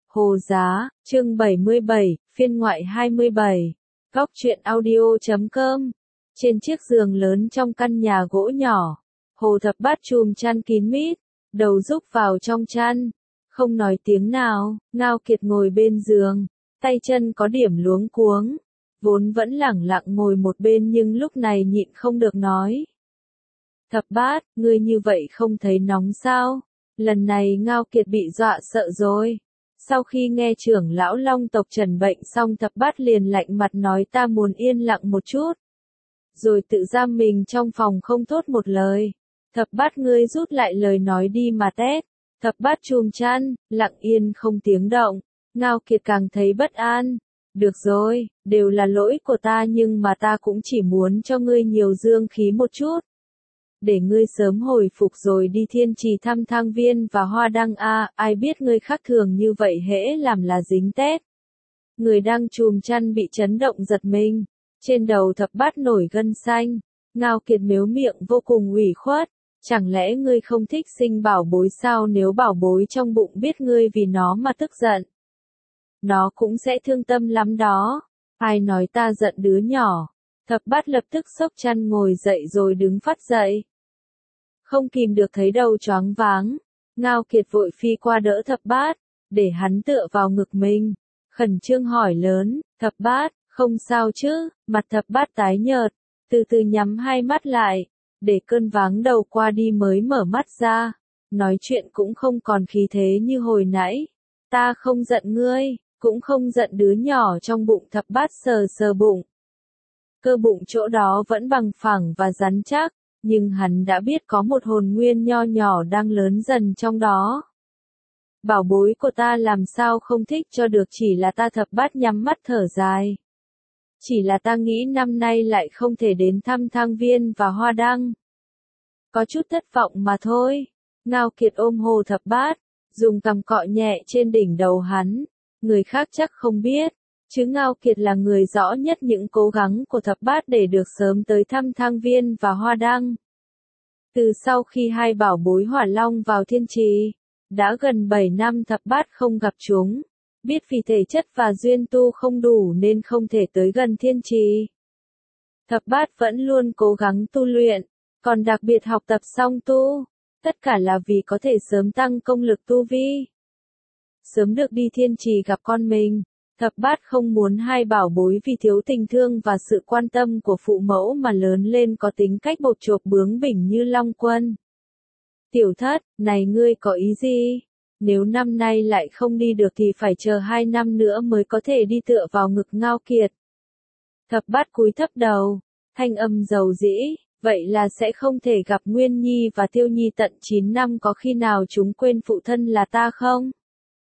Hồ Giá, chương 77, phiên ngoại 27. Góc truyện audio.com. Trên chiếc giường lớn trong căn nhà gỗ nhỏ, Hồ Thập Bát chùm chăn kín mít, đầu rúc vào trong chăn, không nói tiếng nào. Ngao Kiệt ngồi bên giường, tay chân có điểm luống cuống, vốn vẫn lẳng lặng ngồi một bên nhưng lúc này nhịn không được nói. Thập Bát, ngươi như vậy không thấy nóng sao? Lần này Ngao Kiệt bị dọa sợ rồi. Sau khi nghe trưởng lão Long tộc trần bệnh xong, Thập Bát liền lạnh mặt nói ta muốn yên lặng một chút. Rồi tự giam mình trong phòng không thốt một lời. Thập Bát ngươi rút lại lời nói đi mà tét. Thập Bát chùm chăn, lặng yên không tiếng động. Ngao Kiệt càng thấy bất an. Được rồi, đều là lỗi của ta nhưng mà ta cũng chỉ muốn cho ngươi nhiều dương khí một chút. Để ngươi sớm hồi phục rồi đi Thiên Trì thăm Thang Viên và Hoa Đăng a, ai biết ngươi khác thường như vậy hễ làm là dính tét. Người đang chùm chăn bị chấn động giật mình, trên đầu Thập Bát nổi gân xanh. Ngao Kiệt mếu miệng vô cùng ủy khuất, chẳng lẽ ngươi không thích sinh bảo bối sao? Nếu bảo bối trong bụng biết ngươi vì nó mà tức giận, nó cũng sẽ thương tâm lắm đó. Ai nói ta giận đứa nhỏ? Thập Bát lập tức xốc chăn ngồi dậy rồi đứng phắt dậy. Không kìm được thấy đầu choáng váng, Ngao Kiệt vội phi qua đỡ Thập Bát, để hắn tựa vào ngực mình, khẩn trương hỏi lớn, Thập Bát, không sao chứ? Mặt Thập Bát tái nhợt, từ từ nhắm hai mắt lại, để cơn váng đầu qua đi mới mở mắt ra, nói chuyện cũng không còn khí thế như hồi nãy. Ta không giận ngươi, cũng không giận đứa nhỏ trong bụng. Thập Bát sờ sờ bụng. Cơ bụng chỗ đó vẫn bằng phẳng và rắn chắc, nhưng hắn đã biết có một hồn nguyên nho nhỏ đang lớn dần trong đó. Bảo bối của ta làm sao không thích cho được, chỉ là ta. Thập Bát nhắm mắt thở dài. Chỉ là ta nghĩ năm nay lại không thể đến thăm Thang Viên và Hoa Đăng. Có chút thất vọng mà thôi. Ngao Kiệt ôm Hồ Thập Bát, dùng cằm cọ nhẹ trên đỉnh đầu hắn. Người khác chắc không biết, chứ Ngao Kiệt là người rõ nhất những cố gắng của Thập Bát để được sớm tới thăm Thang Viên và Hoa Đăng. Từ sau khi hai bảo bối Hỏa Long vào Thiên Trì, đã gần 7 năm Thập Bát không gặp chúng. Biết vì thể chất và duyên tu không đủ nên không thể tới gần Thiên Trì. Thập Bát vẫn luôn cố gắng tu luyện, còn đặc biệt học tập song tu. Tất cả là vì có thể sớm tăng công lực tu vi, sớm được đi Thiên Trì gặp con mình. Thập Bát không muốn hai bảo bối vì thiếu tình thương và sự quan tâm của phụ mẫu mà lớn lên có tính cách bộp chộp bướng bỉnh như Long Quân. Tiểu Thất, này ngươi có ý gì? Nếu năm nay lại không đi được thì phải chờ 2 năm nữa mới có thể đi. Tựa vào ngực Ngao Kiệt, Thập Bát cúi thấp đầu, thanh âm dầu dĩ, vậy là sẽ không thể gặp Nguyên Nhi và Tiêu Nhi tận 9 năm, có khi nào chúng quên phụ thân là ta không?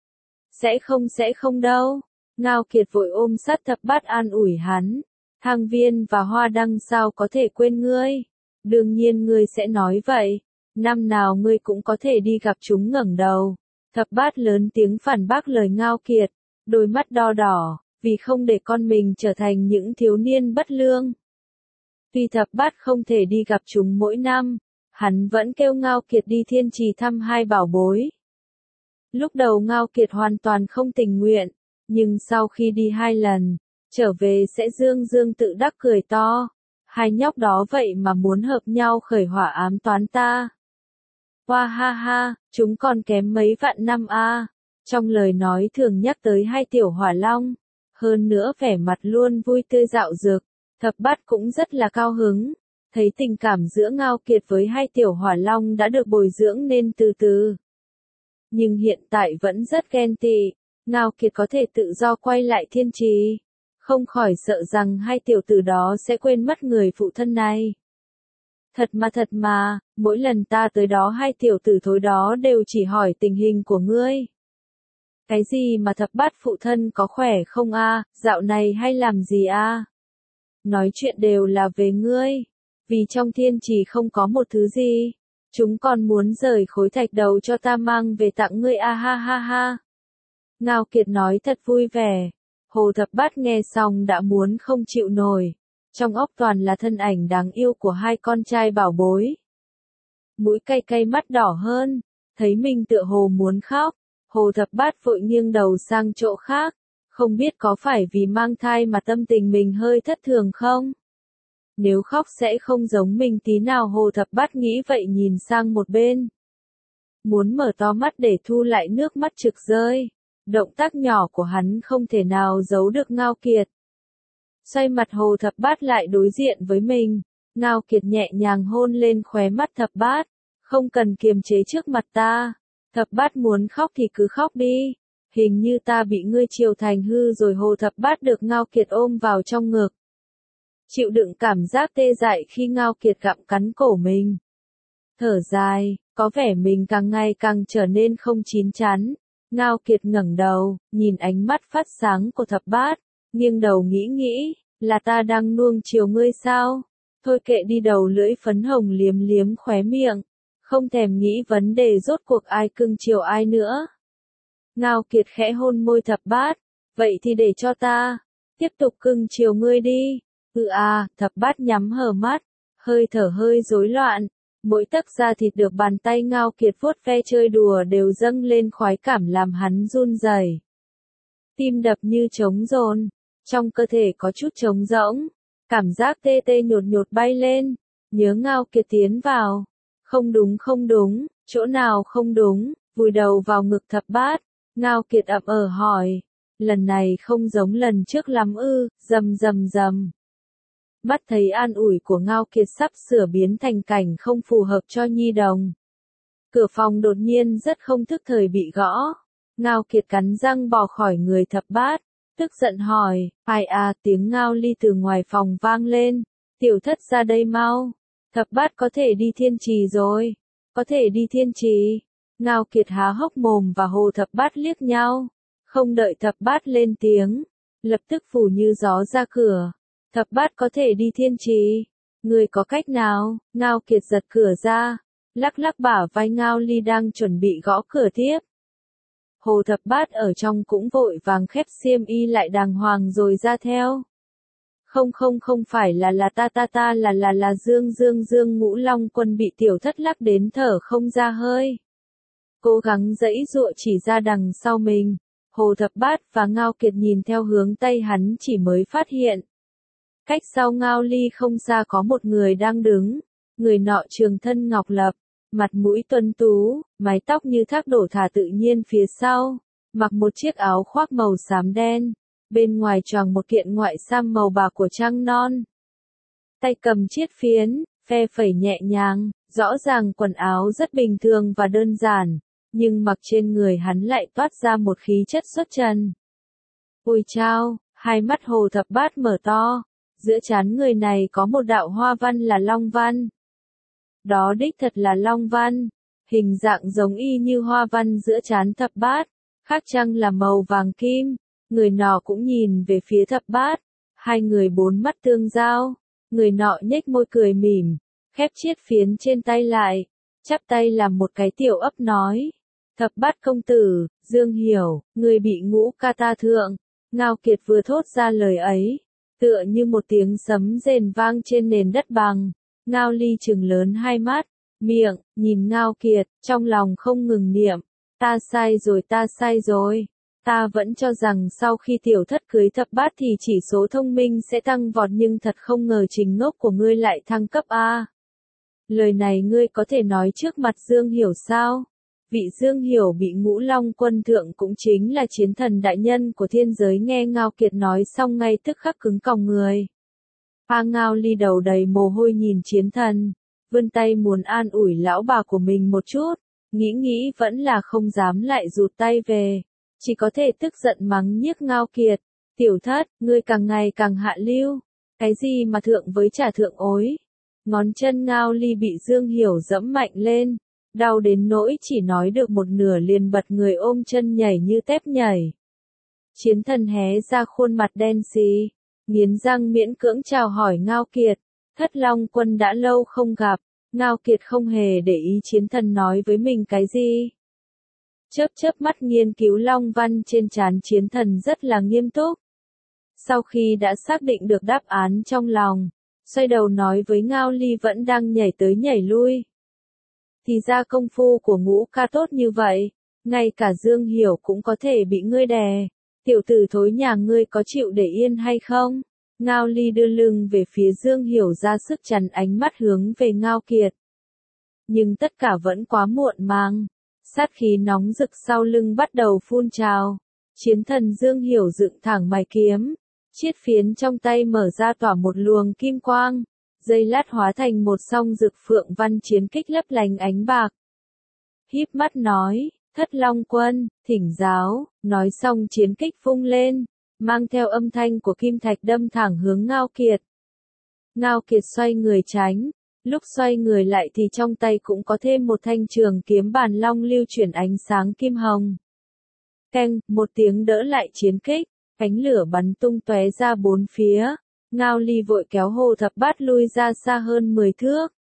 Sẽ không đâu. Ngao Kiệt vội ôm sát Thập Bát an ủi hắn. Thang Viên và Hoa Đăng sao có thể quên ngươi? Đương nhiên ngươi sẽ nói vậy. Năm nào ngươi cũng có thể đi gặp chúng. Ngẩng đầu, Thập Bát lớn tiếng phản bác lời Ngao Kiệt, đôi mắt đo đỏ, vì không để con mình trở thành những thiếu niên bất lương. Tuy Thập Bát không thể đi gặp chúng mỗi năm, hắn vẫn kêu Ngao Kiệt đi Thiên Trì thăm hai bảo bối. Lúc đầu Ngao Kiệt hoàn toàn không tình nguyện, nhưng sau khi đi 2 lần, trở về sẽ dương dương tự đắc cười to. Hai nhóc đó vậy mà muốn hợp nhau khởi hỏa ám toán ta. Hoa ha ha, chúng còn kém mấy vạn năm a. Trong lời nói thường nhắc tới hai tiểu hỏa long, hơn nữa vẻ mặt luôn vui tươi rạo rực. Thập Bát cũng rất là cao hứng, thấy tình cảm giữa Ngao Kiệt với hai tiểu hỏa long đã được bồi dưỡng nên từ từ. Nhưng hiện tại vẫn rất ghen tị, Ngao Kiệt có thể tự do quay lại Thiên Trì, không khỏi sợ rằng hai tiểu tử đó sẽ quên mất người phụ thân này. Thật mà, mỗi lần ta tới đó hai tiểu tử thối đó đều chỉ hỏi tình hình của ngươi. Cái gì mà Thập Bát phụ thân có khỏe không a, dạo này hay làm gì a? Nói chuyện đều là về ngươi, vì trong Thiên Trì không có một thứ gì. Chúng còn muốn rời khối thạch đầu cho ta mang về tặng ngươi a ha ha ha. Ngao Kiệt nói thật vui vẻ. Hồ Thập Bát nghe xong đã muốn không chịu nổi. Trong óc toàn là thân ảnh đáng yêu của hai con trai bảo bối. Mũi cay cay mắt đỏ hơn, thấy mình tựa hồ muốn khóc. Hồ Thập Bát vội nghiêng đầu sang chỗ khác, không biết có phải vì mang thai mà tâm tình mình hơi thất thường không? Nếu khóc sẽ không giống mình tí nào, Hồ Thập Bát nghĩ vậy, nhìn sang một bên. Muốn mở to mắt để thu lại nước mắt trực rơi. Động tác nhỏ của hắn không thể nào giấu được Ngao Kiệt. Xoay mặt Hồ Thập Bát lại đối diện với mình, Ngao Kiệt nhẹ nhàng hôn lên khóe mắt Thập Bát. Không cần kiềm chế trước mặt ta. Thập Bát muốn khóc thì cứ khóc đi. Hình như ta bị ngươi chiều thành hư rồi. Hồ Thập Bát được Ngao Kiệt ôm vào trong ngực. Chịu đựng cảm giác tê dại khi Ngao Kiệt gặm cắn cổ mình. Thở dài, có vẻ mình càng ngày càng trở nên không chín chắn. Ngao Kiệt ngẩng đầu, nhìn ánh mắt phát sáng của Thập Bát, nghiêng đầu nghĩ, là ta đang nuông chiều ngươi sao? Thôi kệ đi, đầu lưỡi phấn hồng liếm liếm khóe miệng, không thèm nghĩ vấn đề rốt cuộc ai cưng chiều ai nữa. Ngao Kiệt khẽ hôn môi Thập Bát, vậy thì để cho ta tiếp tục cưng chiều ngươi đi. Thập Bát nhắm hờ mắt, hơi thở hơi rối loạn. Mỗi tấc da thịt được bàn tay Ngao Kiệt vuốt ve chơi đùa đều dâng lên khoái cảm làm hắn run rẩy. Tim đập như trống dồn, trong cơ thể có chút trống rỗng, cảm giác tê tê nhột nhột bay lên, nhớ Ngao Kiệt tiến vào. Không đúng, chỗ nào không đúng, vùi đầu vào ngực Thập Bát, Ngao Kiệt ậm hỏi, lần này không giống lần trước lắm ư? Rầm. Mắt thấy an ủi của Ngao Kiệt sắp sửa biến thành cảnh không phù hợp cho nhi đồng. Cửa phòng đột nhiên rất không thức thời bị gõ. Ngao Kiệt cắn răng bò khỏi người Thập Bát, tức giận hỏi, ai à? Tiếng Ngao Ly từ ngoài phòng vang lên, tiểu thất ra đây mau. Thập Bát có thể đi thiên trì rồi. Có thể đi thiên trì. Ngao Kiệt há hốc mồm và Hồ Thập Bát liếc nhau. Không đợi Thập Bát lên tiếng, lập tức phủ như gió ra cửa. Thập Bát có thể đi thiên trì. Người có cách nào? Ngao Kiệt giật cửa ra, lắc lắc bả vai Ngao Ly đang chuẩn bị gõ cửa tiếp. Hồ Thập Bát ở trong cũng vội vàng khép xiêm y lại đàng hoàng rồi ra theo. Không phải là ta là Dương Ngũ Long Quân bị tiểu thất lắc đến thở không ra hơi. Cố gắng giãy giụa chỉ ra đằng sau mình. Hồ Thập Bát và Ngao Kiệt nhìn theo hướng tay hắn chỉ mới phát hiện. Cách sau Ngao Ly không xa có một người đang đứng. Người nọ trường thân ngọc lập, mặt mũi tuấn tú, mái tóc như thác đổ thả tự nhiên phía sau, mặc một chiếc áo khoác màu xám đen, bên ngoài choàng một kiện ngoại sam màu bạc của trăng non. Tay cầm chiết phiến, phe phẩy nhẹ nhàng, rõ ràng quần áo rất bình thường và đơn giản, nhưng mặc trên người hắn lại toát ra một khí chất xuất trần. Ôi chao, hai mắt Hồ Thập Bát mở to, giữa trán người này có một đạo hoa văn là long văn. Đó đích thật là long văn, hình dạng giống y như hoa văn giữa trán Thập Bát, khác chăng là màu vàng kim. Người nọ cũng nhìn về phía Thập Bát, hai người bốn mắt tương giao, người nọ nhếch môi cười mỉm, khép chiết phiến trên tay lại, chắp tay làm một cái tiểu ấp nói, Thập Bát công tử, Dương hiểu, người bị Ngũ ca ta thượng. Ngao Kiệt vừa thốt ra lời ấy, tựa như một tiếng sấm rền vang trên nền đất bằng. Ngao Ly trừng lớn hai mắt, miệng, nhìn Ngao Kiệt, trong lòng không ngừng niệm, ta sai rồi. Ta vẫn cho rằng sau khi tiểu thất cưới Thập Bát thì chỉ số thông minh sẽ tăng vọt, nhưng thật không ngờ trình ngốc của ngươi lại thăng cấp a. Lời này ngươi có thể nói trước mặt Dương Hiểu sao? Vị Dương Hiểu bị Ngũ Long Quân thượng cũng chính là chiến thần đại nhân của thiên giới nghe Ngao Kiệt nói xong ngay tức khắc cứng còng người. Ngao Ly đầu đầy mồ hôi nhìn chiến thần, vươn tay muốn an ủi lão bà của mình một chút, nghĩ vẫn là không dám lại rụt tay về. Chỉ có thể tức giận mắng nhiếc Ngao Kiệt, tiểu thất, ngươi càng ngày càng hạ lưu, cái gì mà thượng với trả thượng ối. Ngón chân Ngao Ly bị Dương Hiểu dẫm mạnh lên, đau đến nỗi chỉ nói được một nửa liền bật người ôm chân nhảy như tép nhảy. Chiến thần hé ra khuôn mặt đen xì, nghiến răng miễn cưỡng chào hỏi Ngao Kiệt, Thất Long Quân đã lâu không gặp. Ngao Kiệt không hề để ý chiến thần nói với mình cái gì. Chớp mắt nghiên cứu long văn trên trán chiến thần rất là nghiêm túc. Sau khi đã xác định được đáp án trong lòng, xoay đầu nói với Ngao Ly vẫn đang nhảy tới nhảy lui. Thì ra công phu của Ngũ ca tốt như vậy, ngay cả Dương Hiểu cũng có thể bị ngươi đè. Tiểu tử thối nhà ngươi có chịu để yên hay không? Ngao Ly đưa lưng về phía Dương Hiểu ra sức chắn ánh mắt hướng về Ngao Kiệt. Nhưng tất cả vẫn quá muộn màng. Sát khí nóng rực sau lưng bắt đầu phun trào. Chiến thần Dương Hiểu dựng thẳng mày kiếm. Chiết phiến trong tay mở ra tỏa một luồng kim quang. Giây lát hóa thành một song dực phượng văn chiến kích lấp lánh ánh bạc. Híp mắt nói, Thất Long Quân, thỉnh giáo, nói xong chiến kích vung lên, mang theo âm thanh của kim thạch đâm thẳng hướng Ngao Kiệt. Ngao Kiệt xoay người tránh, lúc xoay người lại thì trong tay cũng có thêm một thanh trường kiếm bàn long lưu chuyển ánh sáng kim hồng. Keng, một tiếng đỡ lại chiến kích, ánh lửa bắn tung tóe ra bốn phía. Ngao Ly vội kéo Hồ Thập Bát lui ra xa hơn 10 thước.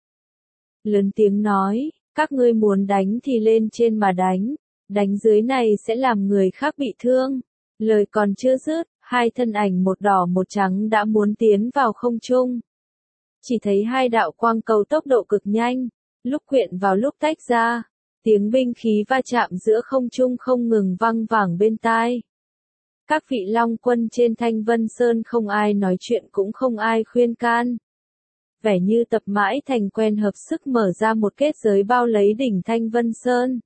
Lớn tiếng nói, các ngươi muốn đánh thì lên trên mà đánh dưới này sẽ làm người khác bị thương. Lời còn chưa dứt, hai thân ảnh một đỏ một trắng đã muốn tiến vào không trung. Chỉ thấy hai đạo quang cầu tốc độ cực nhanh, lúc quyện vào lúc tách ra, tiếng binh khí va chạm giữa không trung không ngừng vang vẳng bên tai. Các vị Long Quân trên Thanh Vân Sơn không ai nói chuyện cũng không ai khuyên can. Vẻ như tập mãi thành quen hợp sức mở ra một kết giới bao lấy đỉnh Thanh Vân Sơn.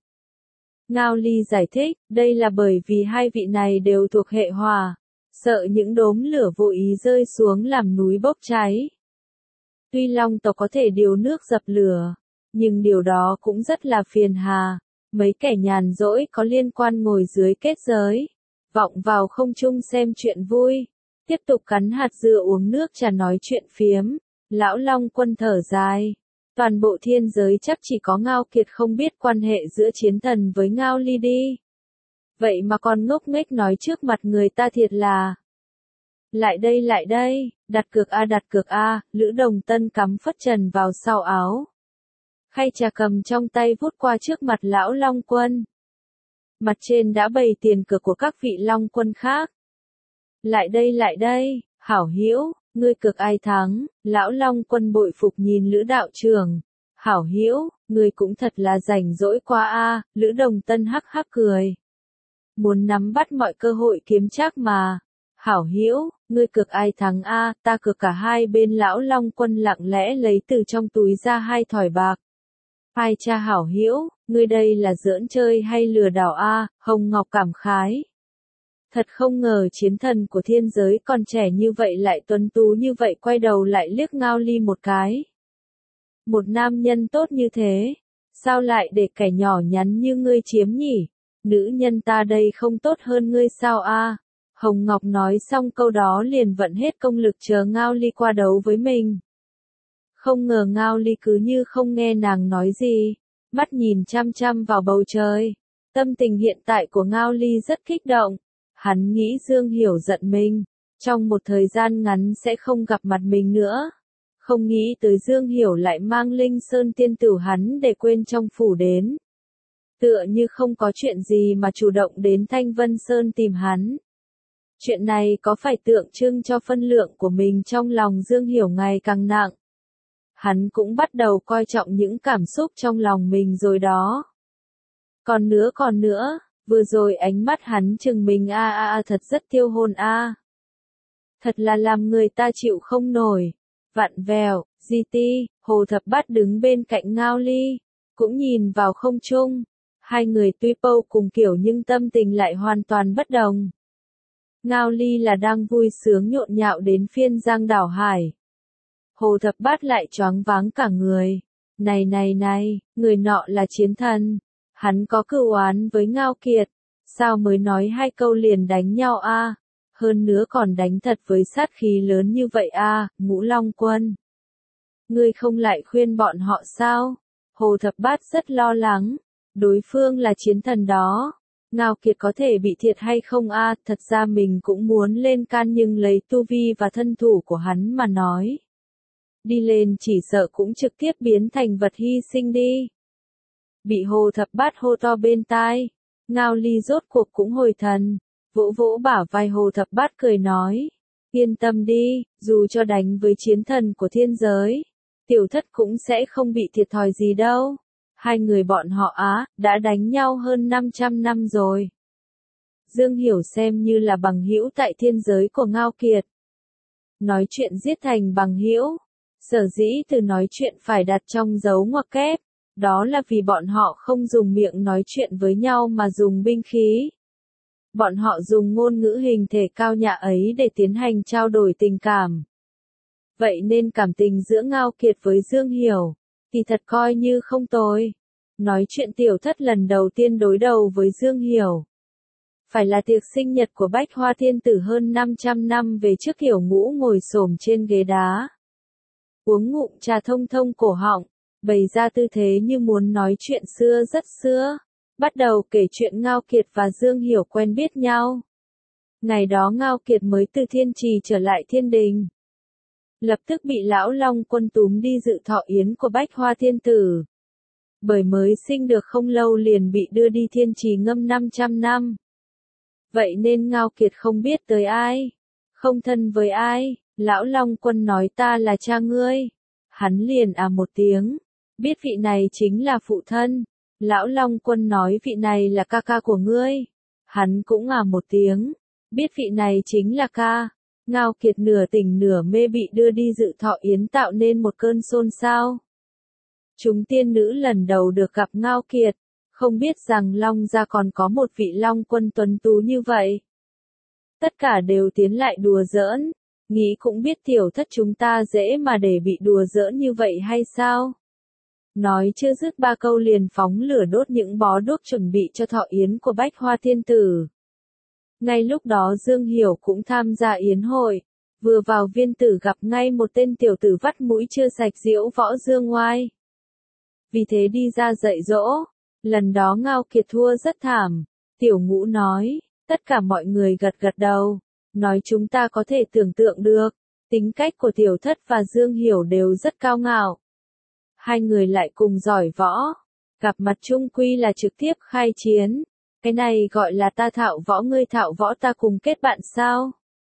Ngao Ly giải thích, đây là bởi vì hai vị này đều thuộc hệ hỏa, sợ những đốm lửa vô ý rơi xuống làm núi bốc cháy. Tuy Long tộc có thể điều nước dập lửa, nhưng điều đó cũng rất là phiền hà. Mấy kẻ nhàn rỗi có liên quan ngồi dưới kết giới, vọng vào không trung xem chuyện vui, tiếp tục cắn hạt dưa uống nước trà nói chuyện phiếm. Lão Long Quân thở dài. Toàn bộ thiên giới chắc chỉ có Ngao Kiệt không biết quan hệ giữa chiến thần với Ngao Ly đi. Vậy mà còn ngốc nghếch nói trước mặt người ta thiệt là. Lại đây, đặt cược a, Lữ Đồng Tân cắm phất trần vào sau áo. Khay trà cầm trong tay vút qua trước mặt lão Long Quân. Mặt trên đã bày tiền cược của các vị Long Quân khác. Lại đây, hảo hữu, ngươi cược ai thắng? Lão Long Quân bội phục nhìn Lữ đạo trưởng. Hảo hữu, ngươi cũng thật là rảnh rỗi qua a. Lữ Đồng Tân hắc hắc cười. Muốn nắm bắt mọi cơ hội kiếm trác mà. Hảo hữu, ngươi cược ai thắng a? Ta cược cả hai bên. Lão Long Quân lặng lẽ lấy từ trong túi ra hai thỏi bạc. Ai cha hảo hữu, ngươi đây là giỡn chơi hay lừa đảo a? Hồng Ngọc cảm khái. Thật không ngờ chiến thần của thiên giới còn trẻ như vậy lại tuấn tú như vậy, quay đầu lại liếc Ngao Ly một cái. Một nam nhân tốt như thế, sao lại để kẻ nhỏ nhắn như ngươi chiếm nhỉ? Nữ nhân ta đây không tốt hơn ngươi sao a? Hồng Ngọc nói xong câu đó liền vận hết công lực chờ Ngao Ly qua đấu với mình. Không ngờ Ngao Ly cứ như không nghe nàng nói gì, mắt nhìn chăm chăm vào bầu trời. Tâm tình hiện tại của Ngao Ly rất kích động. Hắn nghĩ Dương Hiểu giận mình, trong một thời gian ngắn sẽ không gặp mặt mình nữa. Không nghĩ tới Dương Hiểu lại mang Linh Sơn tiên tử hắn để quên trong phủ đến. Tựa như không có chuyện gì mà chủ động đến Thanh Vân Sơn tìm hắn. Chuyện này có phải tượng trưng cho phân lượng của mình trong lòng Dương Hiểu ngày càng nặng. Hắn cũng bắt đầu coi trọng những cảm xúc trong lòng mình rồi đó. Còn nữa. Vừa rồi ánh mắt hắn chừng mình thật rất tiêu hồn Thật là làm người ta chịu không nổi. Vặn vẹo, GT, Hồ Thập Bát đứng bên cạnh Ngao Ly, cũng nhìn vào không trung. Hai người tuy pâu cùng kiểu nhưng tâm tình lại hoàn toàn bất đồng. Ngao Ly là đang vui sướng nhộn nhạo đến phiên Giang Đảo Hải. Hồ Thập Bát lại choáng váng cả người. Này, người nọ là chiến thần. Hắn có cừu oán với Ngao Kiệt, sao mới nói hai câu liền đánh nhau hơn nữa còn đánh thật với sát khí lớn như vậy Ngũ Long Quân. Ngươi không lại khuyên bọn họ sao? Hồ Thập Bát rất lo lắng, đối phương là chiến thần đó. Ngao Kiệt có thể bị thiệt hay không thật ra mình cũng muốn lên can nhưng lấy tu vi và thân thủ của hắn mà nói. Đi lên chỉ sợ cũng trực tiếp biến thành vật hy sinh đi. Bị Hồ Thập Bát hô to bên tai, Ngao Ly rốt cuộc cũng hồi thần, vỗ vỗ bả vai Hồ Thập Bát cười nói, yên tâm đi, dù cho đánh với chiến thần của thiên giới, tiểu thất cũng sẽ không bị thiệt thòi gì đâu. Hai người bọn họ đã đánh nhau hơn 500 năm rồi. Dương Hiểu xem như là bằng hữu tại thiên giới của Ngao Kiệt. Nói chuyện giết thành bằng hữu. Sở dĩ từ nói chuyện phải đặt trong dấu ngoặc kép. Đó là vì bọn họ không dùng miệng nói chuyện với nhau mà dùng binh khí. Bọn họ dùng ngôn ngữ hình thể cao nhã ấy để tiến hành trao đổi tình cảm. Vậy nên cảm tình giữa Ngao Kiệt với Dương Hiểu, thì thật coi như không tồi. Nói chuyện tiểu thất lần đầu tiên đối đầu với Dương Hiểu. Phải là tiệc sinh nhật của Bách Hoa Thiên Tử hơn 500 năm về trước. Hiểu Ngũ ngồi xổm trên ghế đá. Uống ngụm trà thông thông cổ họng, bày ra tư thế như muốn nói chuyện xưa rất xưa. Bắt đầu kể chuyện Ngao Kiệt và Dương Hiểu quen biết nhau. Ngày đó Ngao Kiệt mới từ Thiên Trì trở lại Thiên Đình. Lập tức bị Lão Long Quân túm đi dự thọ yến của Bách Hoa Thiên Tử. Bởi mới sinh được không lâu liền bị đưa đi Thiên Trì ngâm 500 năm. Vậy nên Ngao Kiệt không biết tới ai, không thân với ai. Lão Long Quân nói ta là cha ngươi. Hắn liền một tiếng, biết vị này chính là phụ thân. Lão Long Quân nói vị này là ca ca của ngươi. Hắn cũng một tiếng, biết vị này chính là ca. Ngao Kiệt nửa tỉnh nửa mê bị đưa đi dự thọ yến tạo nên một cơn xôn xao. Chúng tiên nữ lần đầu được gặp Ngao Kiệt, không biết rằng Long gia còn có một vị Long Quân tuấn tú như vậy. Tất cả đều tiến lại đùa giỡn, nghĩ cũng biết tiểu thất chúng ta dễ mà để bị đùa giỡn như vậy hay sao? Nói chưa dứt ba câu liền phóng lửa đốt những bó đuốc chuẩn bị cho thọ yến của Bách Hoa Thiên Tử. Ngay lúc đó Dương Hiểu cũng tham gia yến hội, vừa vào viên tử gặp ngay một tên tiểu tử vắt mũi chưa sạch diễu võ Dương Oai. Vì thế đi ra dạy dỗ, lần đó Ngao Kiệt thua rất thảm. Tiểu Ngũ nói, tất cả mọi người gật gật đầu, nói chúng ta có thể tưởng tượng được, tính cách của tiểu thất và Dương Hiểu đều rất cao ngạo. Hai người lại cùng giỏi võ, gặp mặt chung quy là trực tiếp khai chiến. Cái này gọi là ta thạo võ ngươi thạo võ ta cùng kết bạn sao?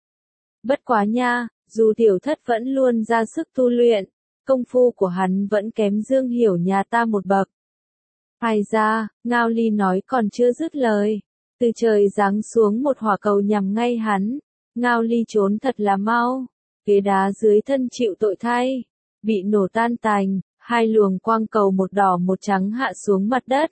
Bất quá nha, dù tiểu thất vẫn luôn ra sức tu luyện, công phu của hắn vẫn kém Dương Hiểu nhà ta một bậc. Ai ra, Ngao Ly nói còn chưa dứt lời. Từ trời giáng xuống một hỏa cầu nhằm ngay hắn. Ngao Ly trốn thật là mau. Ghế đá dưới thân chịu tội thay. Bị nổ tan tành, hai luồng quang cầu một đỏ một trắng hạ xuống mặt đất.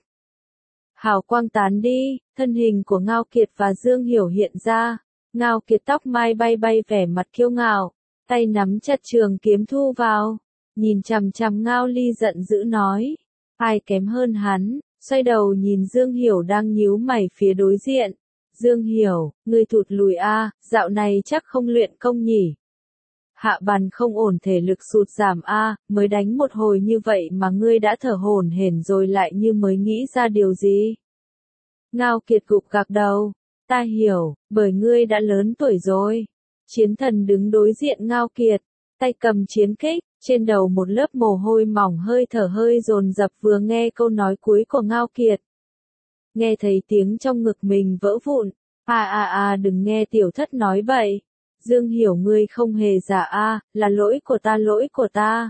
Hào quang tán đi, thân hình của Ngao Kiệt và Dương Hiểu hiện ra. Ngao Kiệt tóc mai bay bay vẻ mặt kiêu ngạo, tay nắm chặt trường kiếm thu vào. Nhìn chằm chằm Ngao Ly giận dữ nói. Ai kém hơn hắn, xoay đầu nhìn Dương Hiểu đang nhíu mày phía đối diện. Dương Hiểu, ngươi thụt lùi dạo này chắc không luyện công nhỉ. Hạ bàn không ổn thể lực sụt giảm mới đánh một hồi như vậy mà ngươi đã thở hổn hển rồi lại như mới nghĩ ra điều gì. Ngao Kiệt gục gạc đầu, ta hiểu, bởi ngươi đã lớn tuổi rồi. Chiến thần đứng đối diện Ngao Kiệt, tay cầm chiến kích, trên đầu một lớp mồ hôi mỏng hơi thở hơi dồn dập vừa nghe câu nói cuối của Ngao Kiệt. Nghe thấy tiếng trong ngực mình vỡ vụn, đừng nghe tiểu thất nói bậy. Dương Hiểu ngươi không hề giả là lỗi của ta.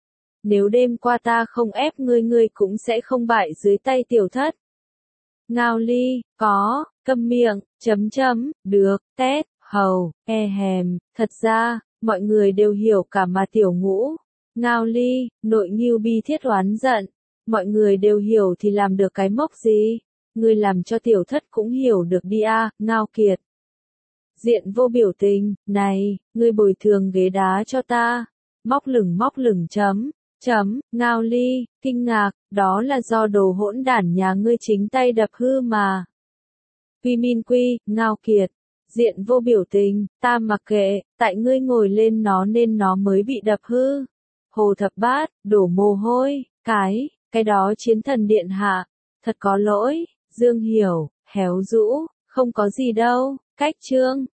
Nếu đêm qua ta không ép ngươi cũng sẽ không bại dưới tay tiểu thất. Ngao Ly, câm miệng, được, tét, hầu, hèm, thật ra, mọi người đều hiểu cả mà Tiểu Ngũ. Ngao Ly, nội Ngưu bi thiết oán giận, mọi người đều hiểu thì làm được cái mốc gì, ngươi làm cho tiểu thất cũng hiểu được đi Ngao Kiệt. Diện vô biểu tình, này, ngươi bồi thường ghế đá cho ta, móc lửng Ngao Ly, kinh ngạc, đó là do đồ hỗn đản nhà ngươi chính tay đập hư mà. Quy Min Quy, Ngao Kiệt, diện vô biểu tình, ta mặc kệ, tại ngươi ngồi lên nó nên nó mới bị đập hư. Hồ Thập Bát, đổ mồ hôi, cái đó chiến thần điện hạ, thật có lỗi. Dương Hiểu, héo rũ, không có gì đâu, cách chương.